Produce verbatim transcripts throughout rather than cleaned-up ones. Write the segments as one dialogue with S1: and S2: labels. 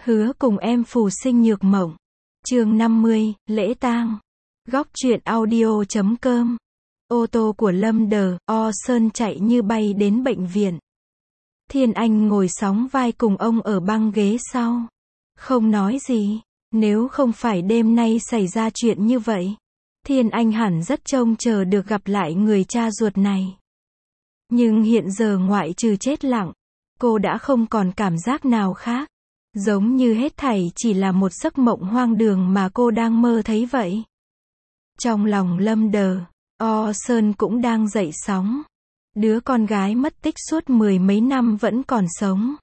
S1: Hứa cùng em phù sinh nhược mộng. Chương năm mươi, lễ tang. Góc truyện audio chấm com. Ô tô của Lâm Đờ, O Sơn chạy như bay đến bệnh viện. Thiên Anh ngồi sóng vai cùng ông ở băng ghế sau. Không nói gì. Nếu không phải đêm nay xảy ra chuyện như vậy, Thiên Anh hẳn rất trông chờ được gặp lại người cha ruột này. Nhưng hiện giờ ngoại trừ chết lặng, cô đã không còn cảm giác nào khác. Giống như hết thảy chỉ là một giấc mộng hoang đường mà cô đang mơ thấy vậy. Trong lòng Lâm Đờ, O Sơn cũng đang dậy sóng. Đứa con gái mất tích suốt mười mấy năm vẫn còn sống.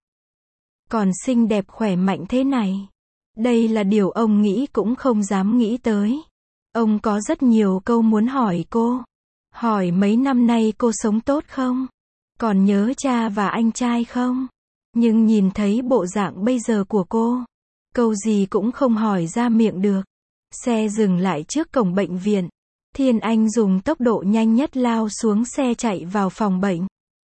S1: Còn xinh đẹp khỏe mạnh thế này. Đây là điều ông nghĩ cũng không dám nghĩ tới. Ông có rất nhiều câu muốn hỏi cô. Hỏi mấy năm nay cô sống tốt không? Còn nhớ cha và anh trai không? Nhưng nhìn thấy bộ dạng bây giờ của cô, câu gì cũng không hỏi ra miệng được. Xe dừng lại trước cổng bệnh viện. Thiên Anh dùng tốc độ nhanh nhất lao xuống xe chạy vào phòng bệnh.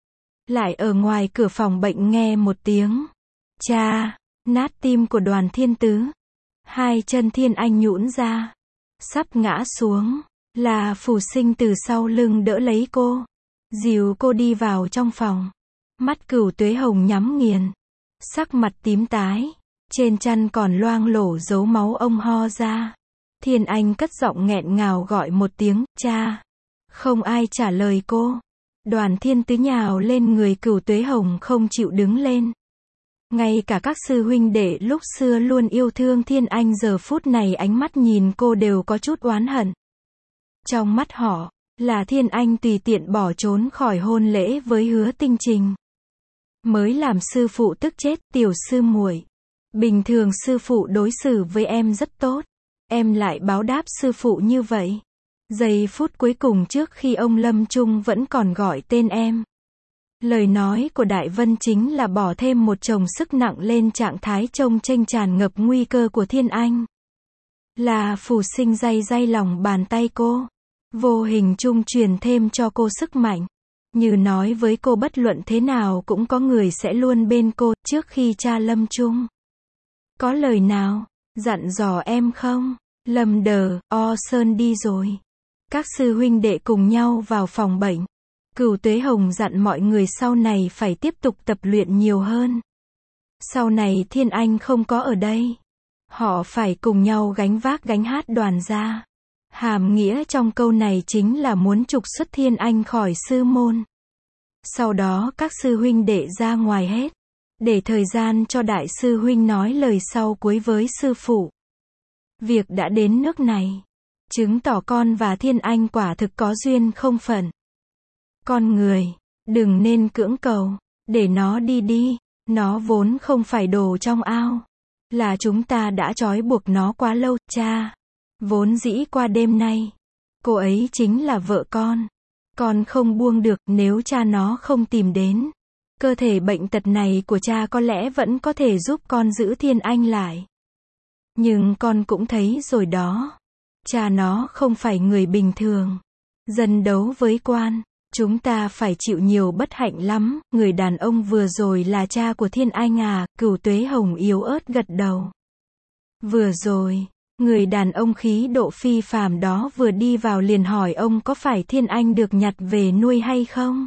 S1: Lại ở ngoài cửa phòng bệnh nghe một tiếng cha, nát tim của Đoàn Thiên Tứ. Hai chân Thiên Anh nhũn ra, sắp ngã xuống, là Phù Sinh từ sau lưng đỡ lấy cô, dìu cô đi vào trong phòng. Mắt Cửu Tuế Hồng nhắm nghiền, sắc mặt tím tái, trên trán còn loang lổ dấu máu ông ho ra. Thiên Anh cất giọng nghẹn ngào gọi một tiếng, cha. Không ai trả lời cô. Đoàn Thiên Tứ nhào lên người Cửu Tuế Hồng không chịu đứng lên. Ngay cả các sư huynh đệ lúc xưa luôn yêu thương Thiên Anh giờ phút này ánh mắt nhìn cô đều có chút oán hận. Trong mắt họ, là Thiên Anh tùy tiện bỏ trốn khỏi hôn lễ với Hứa Tinh Trình. Mới làm sư phụ tức chết, tiểu sư muội. Bình thường sư phụ đối xử với em rất tốt. Em lại báo đáp sư phụ như vậy. Giây phút cuối cùng trước khi ông lâm chung vẫn còn gọi tên em. Lời nói của Đại Vân chính là bỏ thêm một chồng sức nặng lên trạng thái trông chênh tràn ngập nguy cơ của Thiên Anh. Là Phù Sinh day day lòng bàn tay cô. Vô hình chung truyền thêm cho cô sức mạnh. Như nói với cô bất luận thế nào cũng có người sẽ luôn bên cô, trước khi cha lâm chung. Có lời nào dặn dò em không? Lâm Đờ, O Sơn đi rồi. Các sư huynh đệ cùng nhau vào phòng bệnh. Cửu Tuế Hồng dặn mọi người sau này phải tiếp tục tập luyện nhiều hơn. Sau này Thiên Anh không có ở đây, họ phải cùng nhau gánh vác gánh hát đoàn gia. Hàm nghĩa trong câu này chính là muốn trục xuất Thiên Anh khỏi sư môn. Sau đó các sư huynh đệ ra ngoài hết, để thời gian cho đại sư huynh nói lời sau cuối với sư phụ. Việc đã đến nước này, chứng tỏ con và Thiên Anh quả thực có duyên không phận. Con người, đừng nên cưỡng cầu, để nó đi đi, nó vốn không phải đồ trong ao. Là chúng ta đã trói buộc nó quá lâu, cha. Vốn dĩ qua đêm nay, cô ấy chính là vợ con. Con không buông được, nếu cha nó không tìm đến. Cơ thể bệnh tật này của cha có lẽ vẫn có thể giúp con giữ Thiên Anh lại. Nhưng con cũng thấy rồi đó. Cha nó không phải người bình thường. Dân đấu với quan. Chúng ta phải chịu nhiều bất hạnh lắm. Người đàn ông vừa rồi là cha của Thiên Anh à? Cửu Tuế Hồng yếu ớt gật đầu. Vừa rồi, người đàn ông khí độ phi phàm đó vừa đi vào liền hỏi ông có phải Thiên Anh được nhặt về nuôi hay không?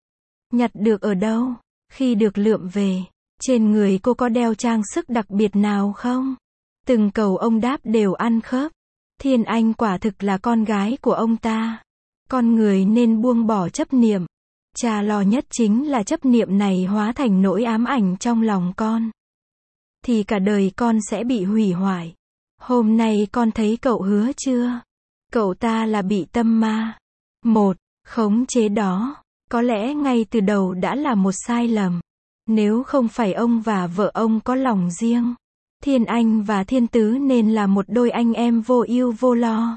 S1: Nhặt được ở đâu? Khi được lượm về, trên người cô có đeo trang sức đặc biệt nào không? Từng câu ông đáp đều ăn khớp. Thiên Anh quả thực là con gái của ông ta. Con người nên buông bỏ chấp niệm. Cha lo nhất chính là chấp niệm này hóa thành nỗi ám ảnh trong lòng con. Thì cả đời con sẽ bị hủy hoại. Hôm nay con thấy cậu Hứa chưa? Cậu ta là bị tâm ma. Một, khống chế đó, có lẽ ngay từ đầu đã là một sai lầm. Nếu không phải ông và vợ ông có lòng riêng, Thiên Anh và Thiên Tứ nên là một đôi anh em vô ưu vô lo.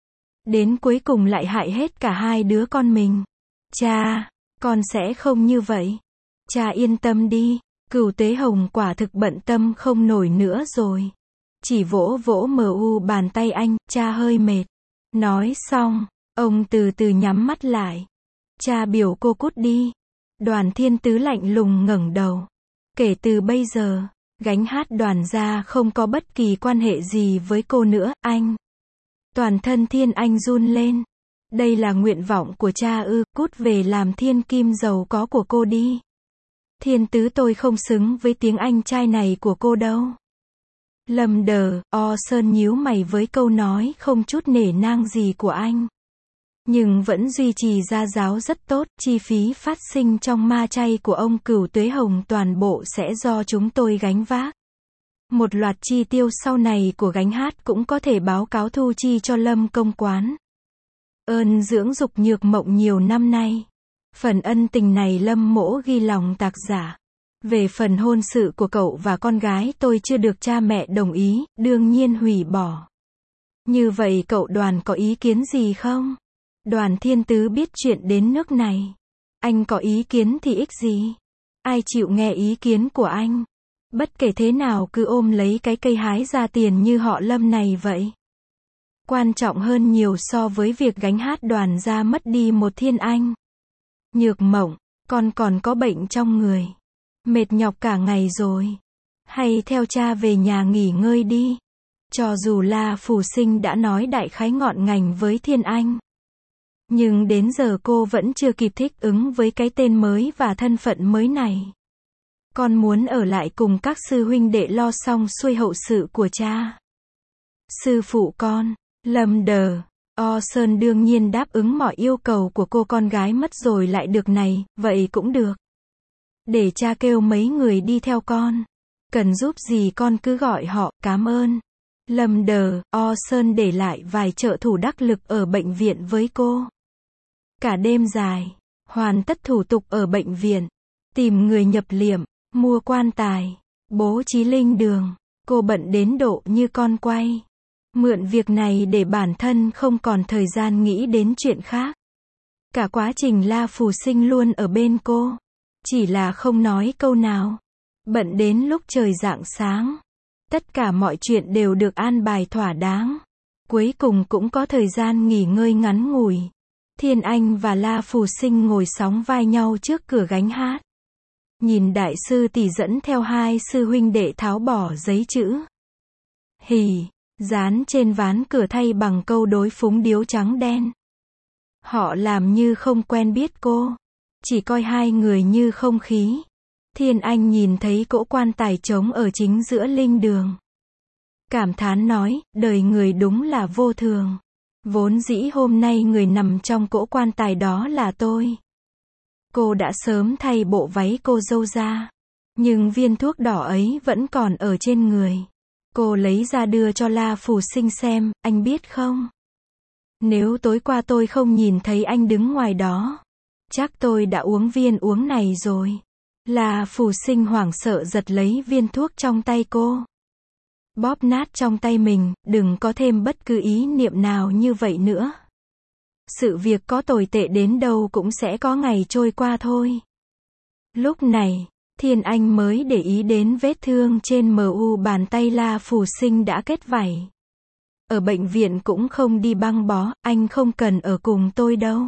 S1: Đến cuối cùng lại hại hết cả hai đứa con mình. Cha, con sẽ không như vậy. Cha yên tâm đi. Cửu Tuế Hồng quả thực bận tâm không nổi nữa rồi. Chỉ vỗ vỗ mờ u bàn tay anh, cha hơi mệt. Nói xong, ông từ từ nhắm mắt lại. Cha biểu cô cút đi. Đoàn Thiên Tứ lạnh lùng ngẩng đầu. Kể từ bây giờ, Gánh hát Đoàn gia không có bất kỳ quan hệ gì với cô nữa, anh. Toàn thân Thiên Anh run lên. Đây là nguyện vọng của cha ư, cút về làm thiên kim giàu có của cô đi. Thiên tứ tôi không xứng với tiếng anh trai này của cô đâu. Lâm Đờ, O Sơn nhíu mày với câu nói không chút nể nang gì của anh. Nhưng vẫn duy trì gia giáo rất tốt, chi phí phát sinh trong ma chay của ông Cửu Tuế Hồng toàn bộ sẽ do chúng tôi gánh vác. Một loạt chi tiêu sau này của gánh hát cũng có thể báo cáo thu chi cho Lâm công quán. Ơn dưỡng dục Nhược Mộng nhiều năm nay. Phần ân tình này Lâm mỗ ghi lòng tạc giả. Về phần hôn sự của cậu và con gái tôi chưa được cha mẹ đồng ý, đương nhiên hủy bỏ. Như vậy cậu Đoàn có ý kiến gì không? Đoàn Thiên Tứ biết chuyện đến nước này. Anh có ý kiến thì ích gì? Ai chịu nghe ý kiến của anh? Bất kể thế nào cứ ôm lấy cái cây hái ra tiền như họ Lâm này vậy. Quan trọng hơn nhiều so với việc gánh hát Đoàn gia mất đi một Thiên Anh. Nhược Mộng, con còn có bệnh trong người. Mệt nhọc cả ngày rồi. Hay theo cha về nhà nghỉ ngơi đi. Cho dù La Phù Sinh đã nói đại khái ngọn ngành với Thiên Anh. Nhưng đến giờ cô vẫn chưa kịp thích ứng với cái tên mới và thân phận mới này. Con muốn ở lại cùng các sư huynh đệ lo xong xuôi hậu sự của cha. Sư phụ con, Lâm Đờ, O Sơn đương nhiên đáp ứng mọi yêu cầu của cô con gái mất rồi lại được này, vậy cũng được. Để cha kêu mấy người đi theo con. Cần giúp gì con cứ gọi họ, cảm ơn. Lâm Đờ, O Sơn để lại vài trợ thủ đắc lực ở bệnh viện với cô. Cả đêm dài, hoàn tất thủ tục ở bệnh viện. Tìm người nhập liệm, mua quan tài, bố trí linh đường. Cô bận đến độ như con quay. Mượn việc này để bản thân không còn thời gian nghĩ đến chuyện khác. Cả quá trình La Phù Sinh luôn ở bên cô. Chỉ là không nói câu nào. Bận đến lúc trời rạng sáng. Tất cả mọi chuyện đều được an bài thỏa đáng. Cuối cùng cũng có thời gian nghỉ ngơi ngắn ngủi. Thiên Anh và La Phù Sinh ngồi sóng vai nhau trước cửa gánh hát. Nhìn đại sư tỷ dẫn theo hai sư huynh đệ tháo bỏ giấy chữ hì dán trên ván cửa thay bằng câu đối phúng điếu trắng đen. Họ làm như không quen biết cô. Chỉ coi hai người như không khí. Thiên Anh nhìn thấy cỗ quan tài trống ở chính giữa linh đường. Cảm thán nói, đời người đúng là vô thường. Vốn dĩ hôm nay người nằm trong cỗ quan tài đó là tôi. Cô đã sớm thay bộ váy cô dâu ra. Nhưng viên thuốc đỏ ấy vẫn còn ở trên người. Cô lấy ra đưa cho La Phù Sinh xem, anh biết không? Nếu tối qua tôi không nhìn thấy anh đứng ngoài đó, chắc tôi đã uống viên uống này rồi. La Phù Sinh hoảng sợ giật lấy viên thuốc trong tay cô. Bóp nát trong tay mình, đừng có thêm bất cứ ý niệm nào như vậy nữa. Sự việc có tồi tệ đến đâu cũng sẽ có ngày trôi qua thôi. Lúc này, Thiên Anh mới để ý đến vết thương trên mờ u bàn tay La Phù Sinh đã kết vảy. Ở bệnh viện cũng không đi băng bó, anh không cần ở cùng tôi đâu.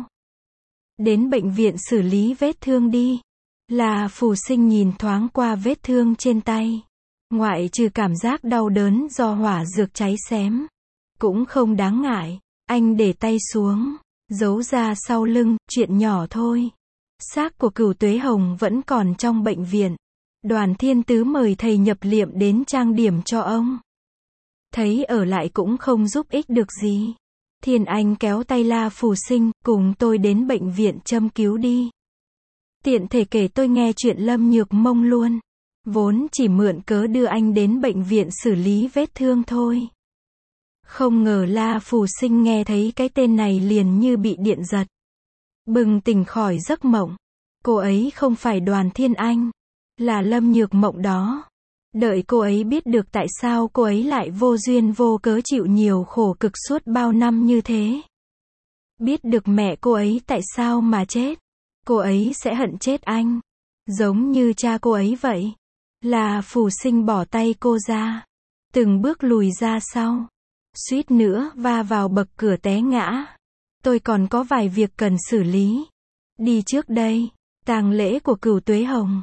S1: Đến bệnh viện xử lý vết thương đi. La Phù Sinh nhìn thoáng qua vết thương trên tay. Ngoại trừ cảm giác đau đớn do hỏa dược cháy xém. Cũng không đáng ngại. Anh để tay xuống. Giấu ra sau lưng, chuyện nhỏ thôi. Xác của Cửu Tuế Hồng vẫn còn trong bệnh viện. Đoàn Thiên Tứ mời thầy nhập liệm đến trang điểm cho ông. Thấy ở lại cũng không giúp ích được gì. Thiên Anh kéo tay La Phù Sinh, cùng tôi đến bệnh viện châm cứu đi. Tiện thể kể tôi nghe chuyện Lâm Nhược Mông luôn. Vốn chỉ mượn cớ đưa anh đến bệnh viện xử lý vết thương thôi. Không ngờ La Phù Sinh nghe thấy cái tên này liền như bị điện giật. Bừng tỉnh khỏi giấc mộng. Cô ấy không phải Đoàn Thiên Anh. Là Lâm Nhược Mộng đó. Đợi cô ấy biết được tại sao cô ấy lại vô duyên vô cớ chịu nhiều khổ cực suốt bao năm như thế. Biết được mẹ cô ấy tại sao mà chết. Cô ấy sẽ hận chết anh. Giống như cha cô ấy vậy. La Phù Sinh bỏ tay cô ra. Từng bước lùi ra sau. Suýt nữa va vào bậc cửa té ngã. Tôi còn có vài việc cần xử lý. Đi trước đây. Tang lễ của Cửu Tuế Hồng.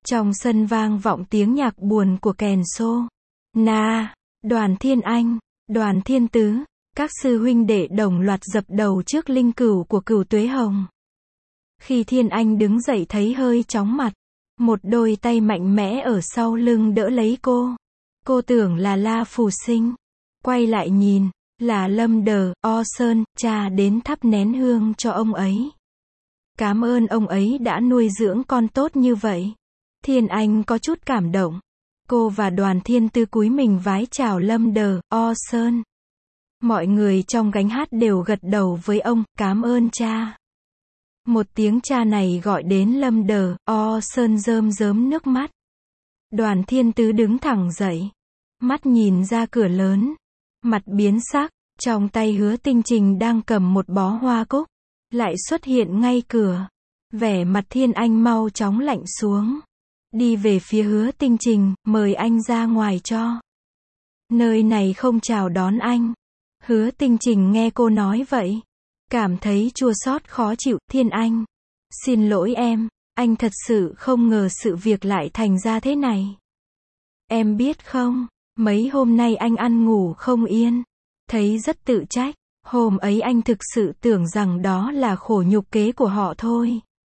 S1: Trong sân vang vọng tiếng nhạc buồn của kèn xô. Na, Đoàn Thiên Anh, Đoàn Thiên Tứ, các sư huynh đệ đồng loạt dập đầu trước linh cửu của Cửu Tuế Hồng. Khi Thiên Anh đứng dậy thấy hơi chóng mặt, một đôi tay mạnh mẽ ở sau lưng đỡ lấy cô. Cô tưởng là La Phù Sinh. Quay lại nhìn, là Lâm Đờ, O Sơn, cha đến thắp nén hương cho ông ấy. Cảm ơn ông ấy đã nuôi dưỡng con tốt như vậy. Thiên Anh có chút cảm động. Cô và Đoàn Thiên Tư cúi mình vái chào Lâm Đờ, O Sơn. Mọi người trong gánh hát đều gật đầu với ông, cảm ơn cha. Một tiếng cha này gọi đến Lâm Đờ, O Sơn rơm rớm nước mắt. Đoàn Thiên Tứ đứng thẳng dậy, mắt nhìn ra cửa lớn, mặt biến sắc, trong tay Hứa Tinh Trình đang cầm một bó hoa cúc, lại xuất hiện ngay cửa. Vẻ mặt Thiên Anh mau chóng lạnh xuống, đi về phía Hứa Tinh Trình, mời anh ra ngoài cho. Nơi này không chào đón anh. Hứa Tinh Trình nghe cô nói vậy, cảm thấy chua xót khó chịu. Thiên Anh, xin lỗi em, anh thật sự không ngờ sự việc lại thành ra thế này. Em biết không, mấy hôm nay anh ăn ngủ không yên, thấy rất tự trách. Hôm ấy anh thực sự tưởng rằng đó là khổ nhục kế của họ thôi.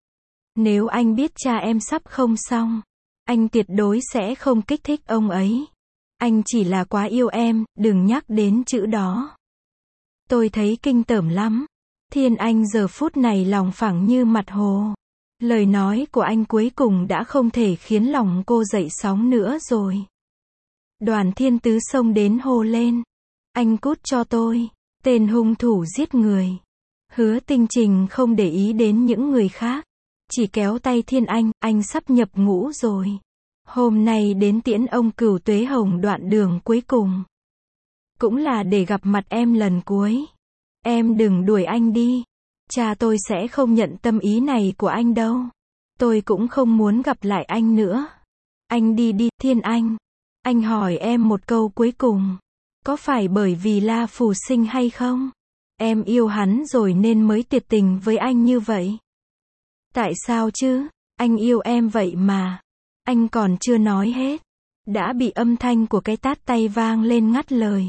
S1: Nếu anh biết cha em sắp không xong, anh tuyệt đối sẽ không kích thích ông ấy. Anh chỉ là quá yêu em, đừng nhắc đến chữ đó. Tôi thấy kinh tởm lắm. Thiên Anh giờ phút này lòng phẳng như mặt hồ. Lời nói của anh cuối cùng đã không thể khiến lòng cô dậy sóng nữa rồi. Đoàn Thiên Tứ xông đến hô lên. Anh cút cho tôi, tên hung thủ giết người. Hứa Tinh Trình không để ý đến những người khác, chỉ kéo tay Thiên Anh, anh sắp nhập ngũ rồi. Hôm nay đến tiễn ông Cửu Tuế Hồng đoạn đường cuối cùng. Cũng là để gặp mặt em lần cuối. Em đừng đuổi anh đi. Cha tôi sẽ không nhận tâm ý này của anh đâu. Tôi cũng không muốn gặp lại anh nữa. Anh đi đi, Thiên Anh. Anh hỏi em một câu cuối cùng. Có phải bởi vì La Phù Sinh hay không? Em yêu hắn rồi nên mới tuyệt tình với anh như vậy. Tại sao chứ? Anh yêu em vậy mà. Anh còn chưa nói hết, đã bị âm thanh của cái tát tay vang lên ngắt lời.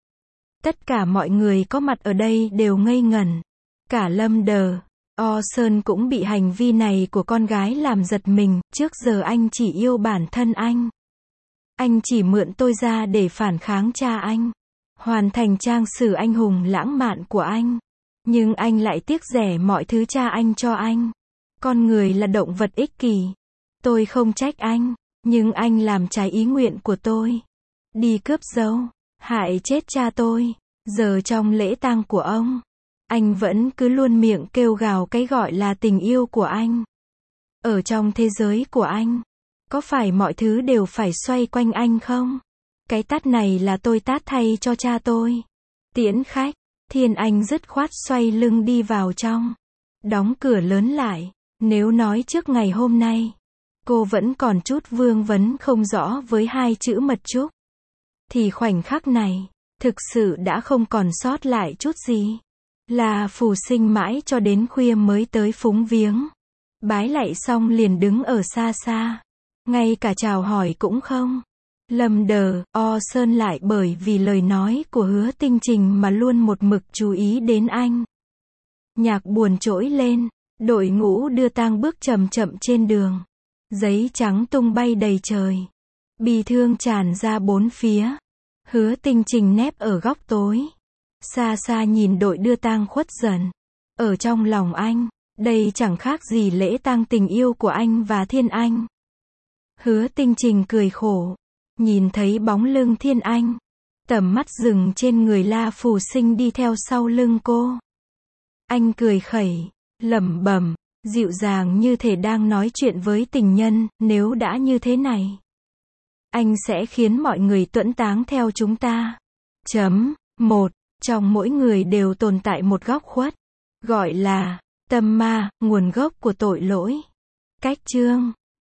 S1: Tất cả mọi người có mặt ở đây đều ngây ngẩn. Cả Lâm Đờ, O Sơn cũng bị hành vi này của con gái làm giật mình. Trước giờ anh chỉ yêu bản thân anh. Anh chỉ mượn tôi ra để phản kháng cha anh, hoàn thành trang sử anh hùng lãng mạn của anh. Nhưng anh lại tiếc rẻ mọi thứ cha anh cho anh. Con người là động vật ích kỷ. Tôi không trách anh, nhưng anh làm trái ý nguyện của tôi. Đi cướp dâu, hại chết cha tôi. Giờ trong lễ tang của ông, anh vẫn cứ luôn miệng kêu gào cái gọi là tình yêu của anh. Ở trong thế giới của anh, có phải mọi thứ đều phải xoay quanh anh không? Cái tát này là tôi tát thay cho cha tôi. Tiễn khách, Thiên Anh dứt khoát xoay lưng đi vào trong, đóng cửa lớn lại. Nếu nói trước ngày hôm nay, cô vẫn còn chút vương vấn không rõ với hai chữ mật chúc, thì khoảnh khắc này, thực sự đã không còn sót lại chút gì. Là Phù Sinh mãi cho đến khuya mới tới phúng viếng. Bái lạy xong liền đứng ở xa xa. Ngay cả chào hỏi cũng không. Lâm Đờ, O Sơn lại bởi vì lời nói của Hứa Tinh Trình mà luôn một mực chú ý đến anh. Nhạc buồn trỗi lên, đội ngũ đưa tang bước chậm chậm trên đường. Giấy trắng tung bay đầy trời. Bi thương tràn ra bốn phía. Hứa Tinh Trình nép ở góc tối. Xa xa nhìn đội đưa tang khuất dần. Ở trong lòng anh, đây chẳng khác gì lễ tang tình yêu của anh và Thiên Anh. Hứa Tinh Trình cười khổ. Nhìn thấy bóng lưng Thiên Anh. Tầm mắt dừng trên người La Phù Sinh đi theo sau lưng cô. Anh cười khẩy, lẩm bẩm, dịu dàng như thể đang nói chuyện với tình nhân. Nếu đã như thế này, anh sẽ khiến mọi người tuẫn táng theo chúng ta. Chấm. một. Trong mỗi người đều tồn tại một góc khuất, gọi là tâm ma, nguồn gốc của tội lỗi. Cách chương